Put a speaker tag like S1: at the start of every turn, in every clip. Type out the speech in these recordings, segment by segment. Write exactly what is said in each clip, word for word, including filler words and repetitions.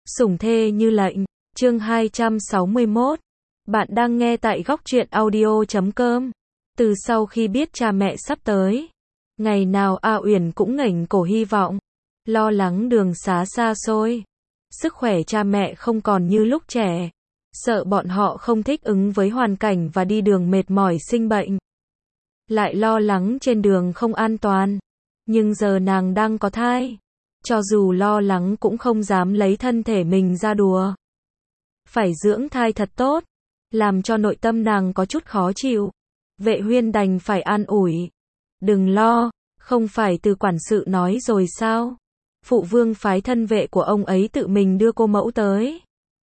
S1: Sủng thê như lệnh, chương hai trăm sáu mươi mốt. Bạn đang nghe tại góc truyện audio chấm com. Từ sau khi biết cha mẹ sắp tới, ngày nào A Uyển cũng ngẩng cổ hy vọng, lo lắng đường xá xa xôi, sức khỏe cha mẹ không còn như lúc trẻ, sợ bọn họ không thích ứng với hoàn cảnh và đi đường mệt mỏi sinh bệnh. Lại lo lắng trên đường không an toàn, nhưng giờ nàng đang có thai. Cho dù lo lắng cũng không dám lấy thân thể mình ra đùa. Phải dưỡng thai thật tốt, làm cho nội tâm nàng có chút khó chịu. Vệ Huyên đành phải an ủi. Đừng lo, không phải từ quản sự nói rồi sao? Phụ vương phái thân vệ của ông ấy tự mình đưa cô mẫu tới.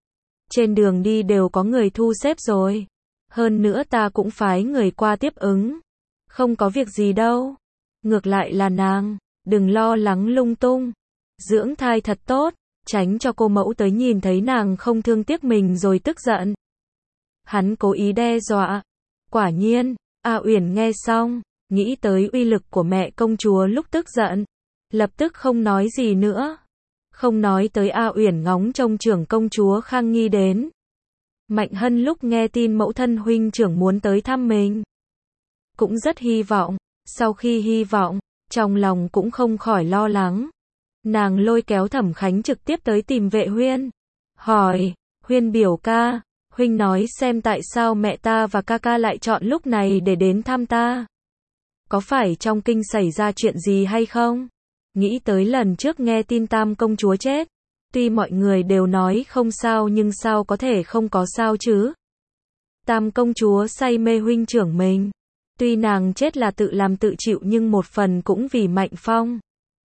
S1: Trên đường đi đều có người thu xếp rồi. Hơn nữa ta cũng phái người qua tiếp ứng. Không có việc gì đâu. Ngược lại là nàng, đừng lo lắng lung tung. Dưỡng thai thật tốt, tránh cho cô mẫu tới nhìn thấy nàng không thương tiếc mình rồi tức giận. Hắn cố ý đe dọa. Quả nhiên, A Uyển nghe xong, nghĩ tới uy lực của mẹ công chúa lúc tức giận, lập tức không nói gì nữa. Không nói tới A Uyển ngóng trông trưởng công chúa Khang Nghi đến. Mạnh Hân lúc nghe tin mẫu thân huynh trưởng muốn tới thăm mình, cũng rất hy vọng. Sau khi hy vọng, trong lòng cũng không khỏi lo lắng. Nàng lôi kéo Thẩm Khánh trực tiếp tới tìm Vệ Huyên. Hỏi, Huyên biểu ca, huynh nói xem tại sao mẹ ta và ca ca lại chọn lúc này để đến thăm ta. Có phải trong kinh xảy ra chuyện gì hay không? Nghĩ tới lần trước nghe tin Tam công chúa chết. Tuy mọi người đều nói không sao nhưng sao có thể không có sao chứ? Tam công chúa say mê huynh trưởng mình. Tuy nàng chết là tự làm tự chịu nhưng một phần cũng vì Mạnh Phong.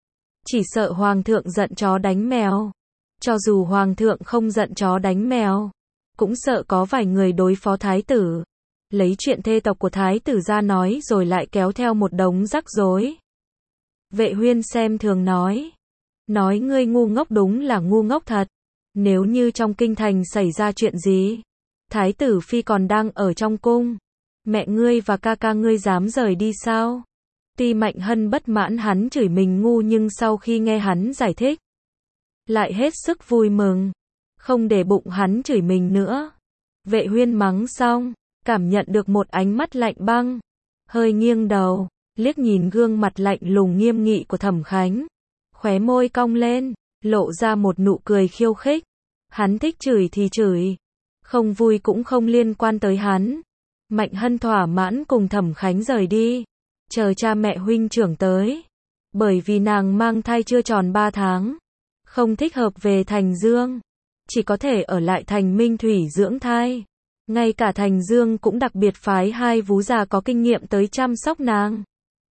S1: Chỉ sợ hoàng thượng giận chó đánh mèo. Cho dù hoàng thượng không giận chó đánh mèo, cũng sợ có vài người đối phó thái tử. Lấy chuyện thê tộc của thái tử ra nói rồi lại kéo theo một đống rắc rối. Vệ Huyên xem thường nói. Nói ngươi ngu ngốc đúng là ngu ngốc thật. Nếu như trong kinh thành xảy ra chuyện gì, thái tử phi còn đang ở trong cung, mẹ ngươi và ca ca ngươi dám rời đi sao? Tuy Mạnh Hân bất mãn hắn chửi mình ngu nhưng sau khi nghe hắn giải thích, lại hết sức vui mừng, không để bụng hắn chửi mình nữa. Vệ Huyên mắng xong, cảm nhận được một ánh mắt lạnh băng, hơi nghiêng đầu, liếc nhìn gương mặt lạnh lùng nghiêm nghị của Thẩm Khánh, khóe môi cong lên, lộ ra một nụ cười khiêu khích. Hắn thích chửi thì chửi, không vui cũng không liên quan tới hắn. Mạnh Hân thỏa mãn cùng Thẩm Khánh rời đi, chờ cha mẹ huynh trưởng tới. Bởi vì nàng mang thai chưa tròn ba tháng, không thích hợp về Thành Dương, chỉ có thể ở lại thành Minh Thủy dưỡng thai. Ngay cả Thành Dương cũng đặc biệt phái hai vú già có kinh nghiệm tới chăm sóc nàng.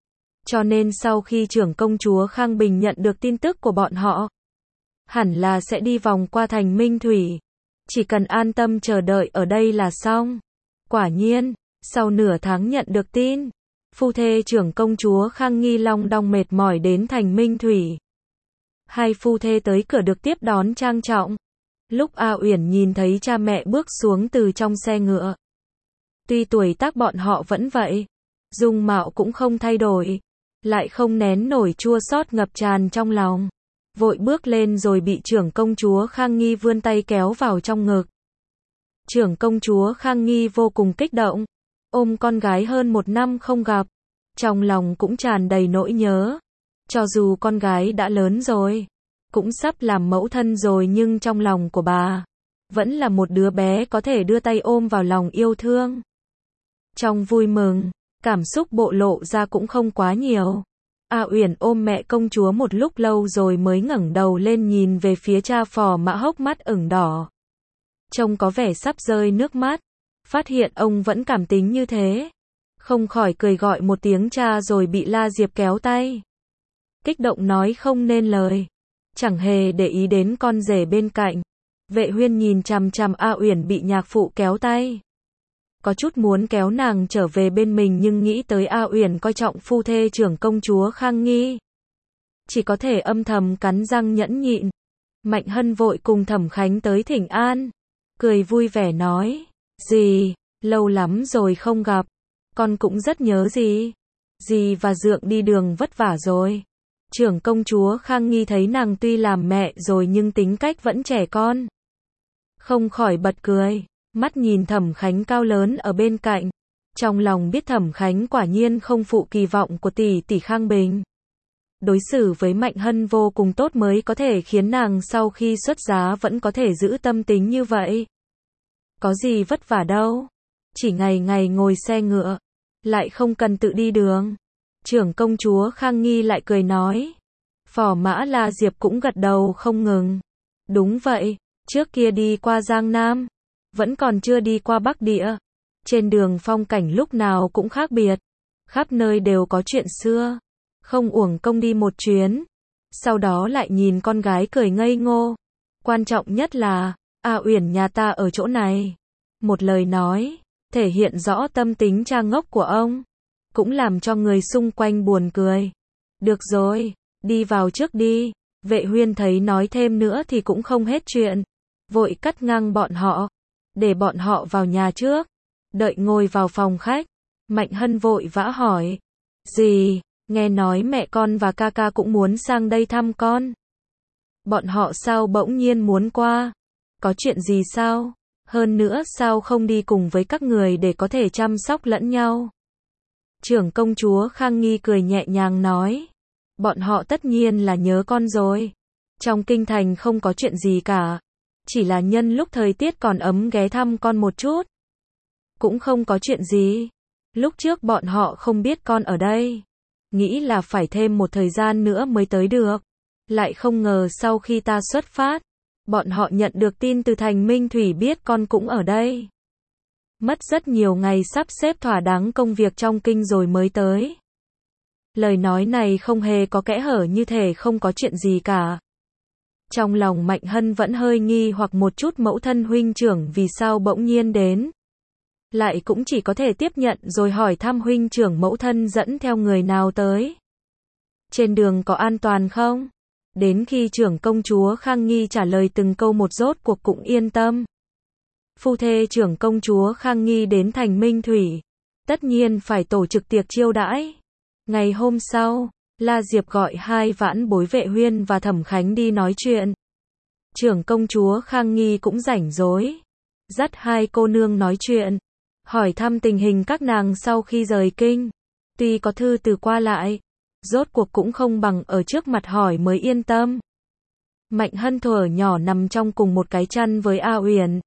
S1: Cho nên sau khi trưởng công chúa Khang Bình nhận được tin tức của bọn họ, hẳn là sẽ đi vòng qua thành Minh Thủy. Chỉ cần an tâm chờ đợi ở đây là xong. Quả nhiên, sau nửa tháng nhận được tin, phu thê trưởng công chúa Khang Nghi long đong mệt mỏi đến thành Minh Thủy. Hai phu thê tới cửa được tiếp đón trang trọng. Lúc A Uyển nhìn thấy cha mẹ bước xuống từ trong xe ngựa, tuy tuổi tác bọn họ vẫn vậy, dung mạo cũng không thay đổi, lại không nén nổi chua xót ngập tràn trong lòng. Vội bước lên rồi bị trưởng công chúa Khang Nghi vươn tay kéo vào trong ngực. Trưởng công chúa Khang Nghi vô cùng kích động, ôm con gái hơn một năm không gặp, trong lòng cũng tràn đầy nỗi nhớ. Cho dù con gái đã lớn rồi, cũng sắp làm mẫu thân rồi nhưng trong lòng của bà, vẫn là một đứa bé có thể đưa tay ôm vào lòng yêu thương. Trong vui mừng, cảm xúc bộ lộ ra cũng không quá nhiều. A Uyển ôm mẹ công chúa một lúc lâu rồi mới ngẩng đầu lên nhìn về phía cha Phò Mã hốc mắt ửng đỏ. Trông có vẻ sắp rơi nước mắt, phát hiện ông vẫn cảm tính như thế. Không khỏi cười gọi một tiếng cha rồi bị La Diệp kéo tay. Kích động nói không nên lời, chẳng hề để ý đến con rể bên cạnh. Vệ Huyên nhìn chằm chằm A Uyển bị nhạc phụ kéo tay. Có chút muốn kéo nàng trở về bên mình nhưng nghĩ tới A Uyển coi trọng phu thê trưởng công chúa Khang Nghi, chỉ có thể âm thầm cắn răng nhẫn nhịn. Mạnh Hân vội cùng Thẩm Khánh tới thỉnh an, cười vui vẻ nói, dì, lâu lắm rồi không gặp, con cũng rất nhớ dì. Dì và Dượng đi đường vất vả rồi, Trưởng công chúa Khang Nghi thấy nàng tuy làm mẹ rồi nhưng tính cách vẫn trẻ con. Không khỏi bật cười, mắt nhìn Thẩm Khánh cao lớn ở bên cạnh. Trong lòng biết Thẩm Khánh quả nhiên không phụ kỳ vọng của tỷ tỷ Khang Bình. Đối xử với Mạnh Hân vô cùng tốt mới có thể khiến nàng sau khi xuất giá vẫn có thể giữ tâm tính như vậy. Có gì vất vả đâu, chỉ ngày ngày ngồi xe ngựa, lại không cần tự đi đường. Trưởng công chúa Khang Nghi lại cười nói. Phò mã La Diệp cũng gật đầu không ngừng. Đúng vậy, trước kia đi qua Giang Nam, vẫn còn chưa đi qua Bắc Địa. Trên đường phong cảnh lúc nào cũng khác biệt, khắp nơi đều có chuyện xưa. Không uổng công đi một chuyến. Sau đó lại nhìn con gái cười ngây ngô. Quan trọng nhất là, A Uyển nhà ta ở chỗ này. Một lời nói, thể hiện rõ tâm tính cha ngốc của ông. Cũng làm cho người xung quanh buồn cười. Được rồi, đi vào trước đi. Vệ Huyên thấy nói thêm nữa thì cũng không hết chuyện. Vội cắt ngang bọn họ. Để bọn họ vào nhà trước. Đợi ngồi vào phòng khách. Mạnh Hân vội vã hỏi. Gì? Nghe nói mẹ con và ca ca cũng muốn sang đây thăm con. Bọn họ sao bỗng nhiên muốn qua? Có chuyện gì sao? Hơn nữa sao không đi cùng với các người để có thể chăm sóc lẫn nhau? Trưởng công chúa Khang Nghi cười nhẹ nhàng nói. Bọn họ tất nhiên là nhớ con rồi. Trong kinh thành không có chuyện gì cả. Chỉ là nhân lúc thời tiết còn ấm ghé thăm con một chút. Cũng không có chuyện gì. Lúc trước bọn họ không biết con ở đây. Nghĩ là phải thêm một thời gian nữa mới tới được. Lại không ngờ sau khi ta xuất phát, bọn họ nhận được tin từ thành Minh Thủy biết con cũng ở đây. Mất rất nhiều ngày sắp xếp thỏa đáng công việc trong kinh rồi mới tới. Lời nói này không hề có kẽ hở như thể không có chuyện gì cả. Trong lòng Mạnh Hân vẫn hơi nghi hoặc một chút mẫu thân huynh trưởng vì sao bỗng nhiên đến. Lại cũng chỉ có thể tiếp nhận rồi hỏi thăm huynh trưởng mẫu thân dẫn theo người nào tới. Trên đường có an toàn không? Đến khi trưởng công chúa Khang Nghi trả lời từng câu một rốt cuộc cũng yên tâm. Phu thê trưởng công chúa Khang Nghi đến thành Minh Thủy. Tất nhiên phải tổ chức tiệc chiêu đãi. Ngày hôm sau, La Diệp gọi hai vãn bối Vệ Huyên và Thẩm Khánh đi nói chuyện. Trưởng công chúa Khang Nghi cũng rảnh rỗi. Dắt hai cô nương nói chuyện. Hỏi thăm tình hình các nàng sau khi rời kinh. Tuy có thư từ qua lại, rốt cuộc cũng không bằng ở trước mặt hỏi mới yên tâm. Mạnh Hân thuở nhỏ nằm trong cùng một cái chăn với A Uyển.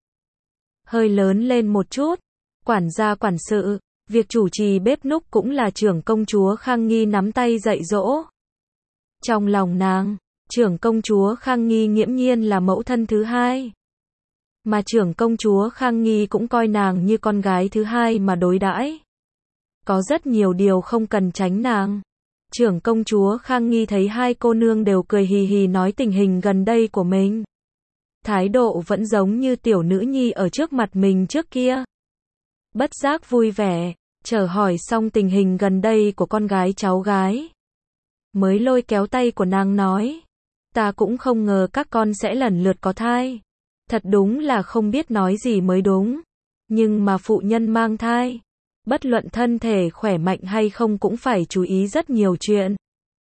S1: Hơi lớn lên một chút, quản gia quản sự, việc chủ trì bếp núc cũng là trưởng công chúa Khang Nghi nắm tay dạy dỗ. Trong lòng nàng, trưởng công chúa Khang Nghi nghiễm nhiên là mẫu thân thứ hai. Mà trưởng công chúa Khang Nghi cũng coi nàng như con gái thứ hai mà đối đãi. Có rất nhiều điều không cần tránh nàng. Trưởng công chúa Khang Nghi thấy hai cô nương đều cười hì hì nói tình hình gần đây của mình. Thái độ vẫn giống như tiểu nữ nhi ở trước mặt mình trước kia. Bất giác vui vẻ, chờ hỏi xong tình hình gần đây của con gái cháu gái. Mới lôi kéo tay của nàng nói. Ta cũng không ngờ các con sẽ lần lượt có thai. Thật đúng là không biết nói gì mới đúng. Nhưng mà phụ nhân mang thai, bất luận thân thể khỏe mạnh hay không cũng phải chú ý rất nhiều chuyện.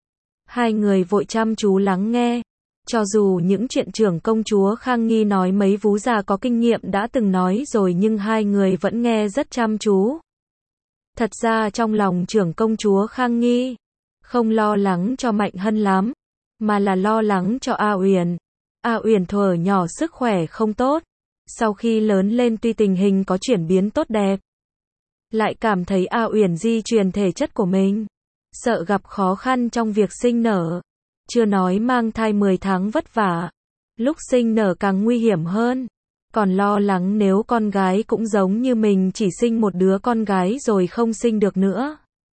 S1: Hai người vội chăm chú lắng nghe. Cho dù những chuyện trưởng công chúa Khang Nghi nói mấy vú già có kinh nghiệm đã từng nói rồi nhưng hai người vẫn nghe rất chăm chú. Thật ra trong lòng trưởng công chúa Khang Nghi không lo lắng cho Mạnh Hân lắm, mà là lo lắng cho A Uyển. A Uyển thuở nhỏ sức khỏe không tốt, sau khi lớn lên tuy tình hình có chuyển biến tốt đẹp, lại cảm thấy A Uyển di truyền thể chất của mình, sợ gặp khó khăn trong việc sinh nở. Chưa nói mang thai mười tháng vất vả, lúc sinh nở càng nguy hiểm hơn. Còn lo lắng nếu con gái cũng giống như mình chỉ sinh một đứa con gái rồi không sinh được nữa.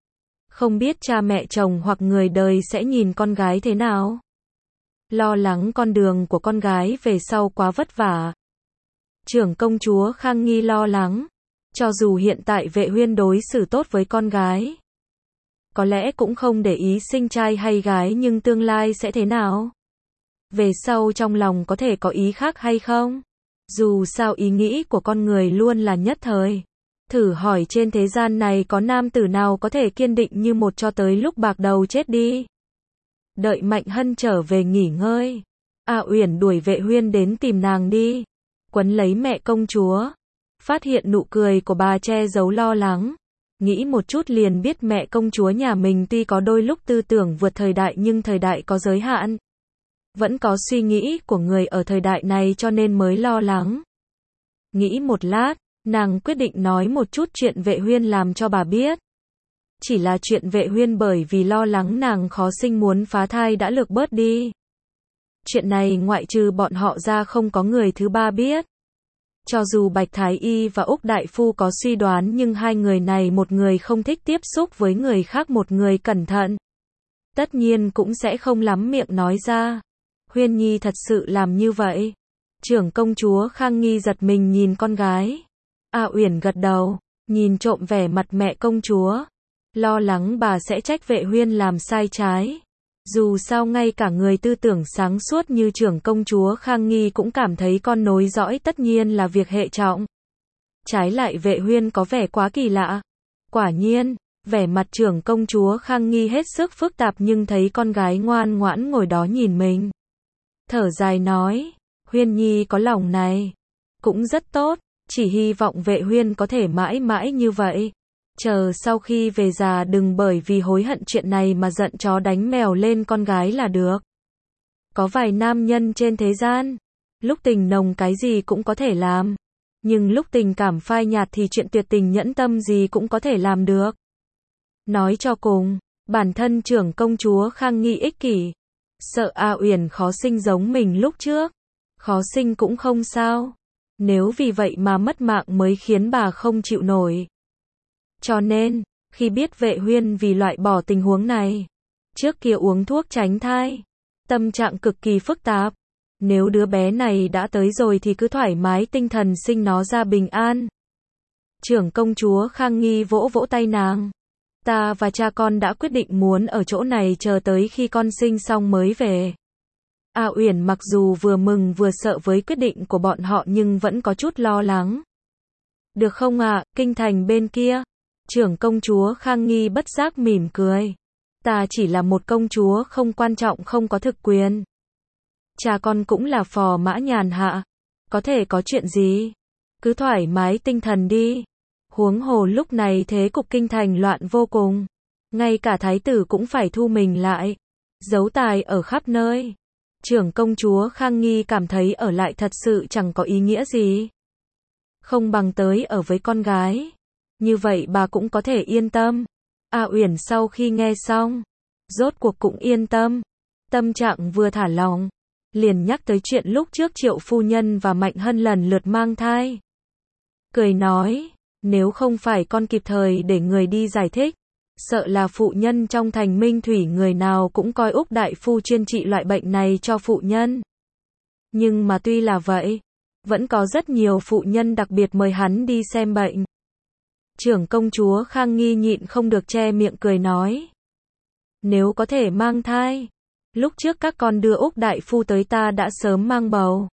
S1: Không biết cha mẹ chồng hoặc người đời sẽ nhìn con gái thế nào. Lo lắng con đường của con gái về sau quá vất vả. Trưởng công chúa Khang Nghi lo lắng, cho dù hiện tại Vệ Huyên đối xử tốt với con gái, có lẽ cũng không để ý sinh trai hay gái nhưng tương lai sẽ thế nào? Về sau trong lòng có thể có ý khác hay không? Dù sao ý nghĩ của con người luôn là nhất thời. Thử hỏi trên thế gian này có nam tử nào có thể kiên định như một cho tới lúc bạc đầu chết đi. đợi Mạnh Hân trở về nghỉ ngơi. A Uyển đuổi Vệ Huyên đến tìm nàng đi, quấn lấy mẹ công chúa. Phát hiện nụ cười của bà che giấu lo lắng. Nghĩ một chút liền biết mẹ công chúa nhà mình tuy có đôi lúc tư tưởng vượt thời đại nhưng thời đại có giới hạn. Vẫn có suy nghĩ của người ở thời đại này cho nên mới lo lắng. Nghĩ một lát, nàng quyết định nói một chút chuyện Vệ Huyên làm cho bà biết. Chỉ là chuyện Vệ Huyên bởi vì lo lắng nàng khó sinh muốn phá thai đã lược bớt đi. Chuyện này ngoại trừ bọn họ ra không có người thứ ba biết. Cho dù Bạch Thái Y và Úc Đại Phu có suy đoán nhưng hai người này một người không thích tiếp xúc với người khác một người cẩn thận. Tất nhiên cũng sẽ không lắm miệng nói ra. Huyên Nhi thật sự làm như vậy. Trưởng công chúa Khang Nghi giật mình nhìn con gái. A Uyển gật đầu, nhìn trộm vẻ mặt mẹ công chúa. Lo lắng bà sẽ trách Vệ Huyên làm sai trái. Dù sao ngay cả người tư tưởng sáng suốt như trưởng công chúa Khang Nghi cũng cảm thấy con nối dõi tất nhiên là việc hệ trọng. Trái lại Vệ Huyên có vẻ quá kỳ lạ. Quả nhiên, vẻ mặt trưởng công chúa Khang Nghi hết sức phức tạp nhưng thấy con gái ngoan ngoãn ngồi đó nhìn mình. Thở dài nói, Huyên Nhi có lòng này. Cũng rất tốt, chỉ hy vọng Vệ Huyên có thể mãi mãi như vậy. Chờ sau khi về già đừng bởi vì hối hận chuyện này mà giận chó đánh mèo lên con gái là được. Có vài nam nhân trên thế gian, lúc tình nồng cái gì cũng có thể làm. Nhưng lúc tình cảm phai nhạt thì chuyện tuyệt tình nhẫn tâm gì cũng có thể làm được. Nói cho cùng, bản thân trưởng công chúa Khang Nghi ích kỷ. Sợ A Uyển khó sinh giống mình lúc trước. Khó sinh cũng không sao. Nếu vì vậy mà mất mạng mới khiến bà không chịu nổi. Cho nên, khi biết Vệ Huyên vì loại bỏ tình huống này, trước kia uống thuốc tránh thai, tâm trạng cực kỳ phức tạp. Nếu đứa bé này đã tới rồi thì cứ thoải mái tinh thần sinh nó ra bình an. Trưởng công chúa Khang Nghi vỗ vỗ tay nàng. Ta và cha con đã quyết định muốn ở chỗ này chờ tới khi con sinh xong mới về. A Uyển mặc dù vừa mừng vừa sợ với quyết định của bọn họ nhưng vẫn có chút lo lắng. Được không ạ, à, kinh thành bên kia? Trưởng công chúa Khang Nghi bất giác mỉm cười. Ta chỉ là một công chúa không quan trọng không có thực quyền. Cha con cũng là phò mã nhàn hạ. Có thể có chuyện gì? Cứ thoải mái tinh thần đi. Huống hồ lúc này thế cục kinh thành loạn vô cùng. Ngay cả thái tử cũng phải thu mình lại. Giấu tài ở khắp nơi. Trưởng công chúa Khang Nghi cảm thấy ở lại thật sự chẳng có ý nghĩa gì. Không bằng tới ở với con gái. Như vậy bà cũng có thể yên tâm. A Uyển sau khi nghe xong, rốt cuộc cũng yên tâm. Tâm trạng vừa thả lòng, liền nhắc tới chuyện lúc trước Triệu phu nhân và Mạnh Hân lần lượt mang thai. Cười nói, nếu không phải con kịp thời để người đi giải thích, sợ là phụ nhân trong thành Minh Thủy người nào cũng coi Úc đại phu chuyên trị loại bệnh này cho phụ nhân. Nhưng mà tuy là vậy, vẫn có rất nhiều phụ nhân đặc biệt mời hắn đi xem bệnh. Trưởng công chúa Khang Nghi nhịn không được che miệng cười nói. Nếu có thể mang thai, lúc trước các con đưa Úc đại phu tới ta đã sớm mang bầu.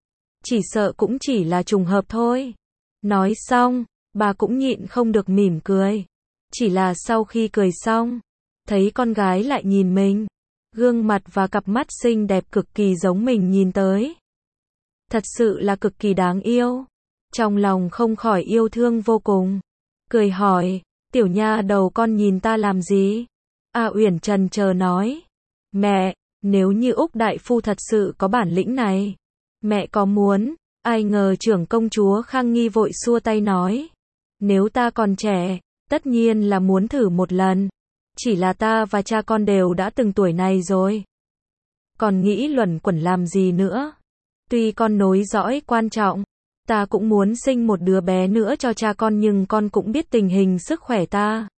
S1: Chỉ sợ cũng chỉ là trùng hợp thôi. Nói xong, bà cũng nhịn không được mỉm cười. Chỉ là sau khi cười xong, thấy con gái lại nhìn mình. Gương mặt và cặp mắt xinh đẹp cực kỳ giống mình nhìn tới. Thật sự là cực kỳ đáng yêu. Trong lòng không khỏi yêu thương vô cùng. Cười hỏi, tiểu nha đầu con nhìn ta làm gì? A Uyển trần chờ nói, mẹ, nếu như Úc đại phu thật sự có bản lĩnh này, mẹ có muốn? Ai ngờ trưởng công chúa Khang Nghi vội xua tay nói, nếu ta còn trẻ, tất nhiên là muốn thử một lần. Chỉ là ta và cha con đều đã từng tuổi này rồi. Còn nghĩ luẩn quẩn làm gì nữa? Tuy con nối dõi quan trọng, ta cũng muốn sinh một đứa bé nữa cho cha con nhưng con cũng biết tình hình sức khỏe ta.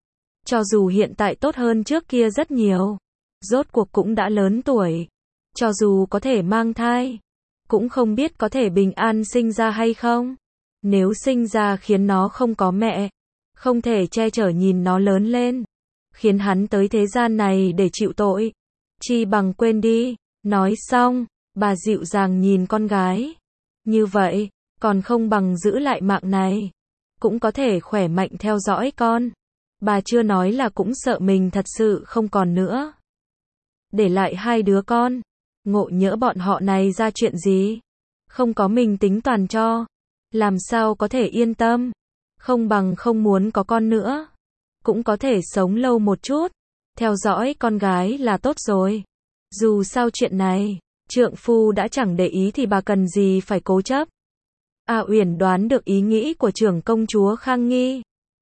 S1: Cho dù hiện tại tốt hơn trước kia rất nhiều, rốt cuộc cũng đã lớn tuổi. Cho dù có thể mang thai, cũng không biết có thể bình an sinh ra hay không. Nếu sinh ra khiến nó không có mẹ, không thể che chở nhìn nó lớn lên, khiến hắn tới thế gian này để chịu tội. Chi bằng quên đi. Nói xong, bà dịu dàng nhìn con gái. Như vậy, còn không bằng giữ lại mạng này. Cũng có thể khỏe mạnh theo dõi con. Bà chưa nói là cũng sợ mình thật sự không còn nữa. để lại hai đứa con. Ngộ nhỡ bọn họ này ra chuyện gì, không có mình tính toàn cho, làm sao có thể yên tâm. Không bằng không muốn có con nữa, cũng có thể sống lâu một chút, theo dõi con gái là tốt rồi. Dù sao chuyện này, trượng phu đã chẳng để ý thì bà cần gì phải cố chấp. A Uyển đoán được ý nghĩ của trưởng công chúa Khang Nghi.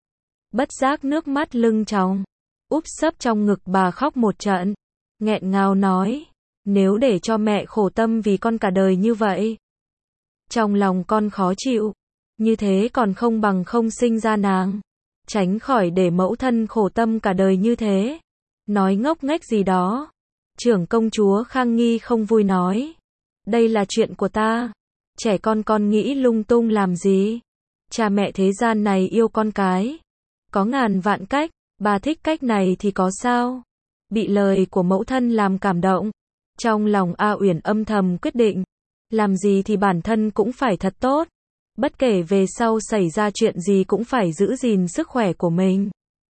S1: Bất giác nước mắt lưng tròng, úp sấp trong ngực bà khóc một trận, nghẹn ngào nói, nếu để cho mẹ khổ tâm vì con cả đời như vậy, trong lòng con khó chịu, như thế còn không bằng không sinh ra nàng, tránh khỏi để mẫu thân khổ tâm cả đời như thế. Nói ngốc nghếch gì đó. Trưởng công chúa Khang Nghi không vui nói, đây là chuyện của ta, trẻ con con nghĩ lung tung làm gì. Cha mẹ thế gian này yêu con cái, có ngàn vạn cách, bà thích cách này thì có sao. Bị lời của mẫu thân làm cảm động, trong lòng A Uyển âm thầm quyết định, làm gì thì bản thân cũng phải thật tốt, bất kể về sau xảy ra chuyện gì cũng phải giữ gìn sức khỏe của mình,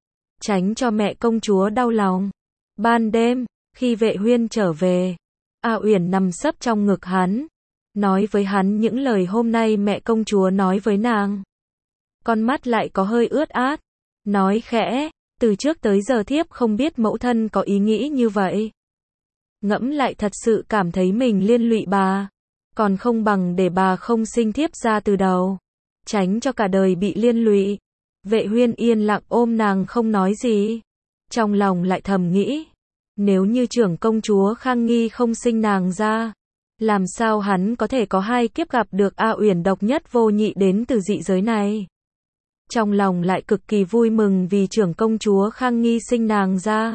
S1: tránh cho mẹ công chúa đau lòng. Ban đêm, khi Vệ Huyên trở về, A Uyển nằm sấp trong ngực hắn, nói với hắn những lời hôm nay mẹ công chúa nói với nàng. Con mắt lại có hơi ướt át, nói khẽ, từ trước tới giờ thiếp không biết mẫu thân có ý nghĩ như vậy. Ngẫm lại thật sự cảm thấy mình liên lụy bà, còn không bằng để bà không sinh thiếp ra từ đầu, tránh cho cả đời bị liên lụy. Vệ Huyên yên lặng ôm nàng không nói gì, trong lòng lại thầm nghĩ, nếu như trưởng công chúa Khang Nghi không sinh nàng ra, làm sao hắn có thể có hai kiếp gặp được A Uyển độc nhất vô nhị đến từ dị giới này. Trong lòng lại cực kỳ vui mừng vì trưởng công chúa Khang Nghi sinh nàng ra,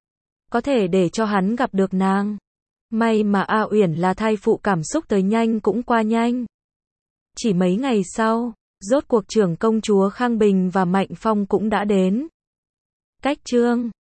S1: có thể để cho hắn gặp được nàng. May mà A Uyển là thai phụ, cảm xúc tới nhanh cũng qua nhanh. Chỉ mấy ngày sau, rốt cuộc trưởng công chúa Khang Bình và Mạnh Phong cũng đã đến. Cách chương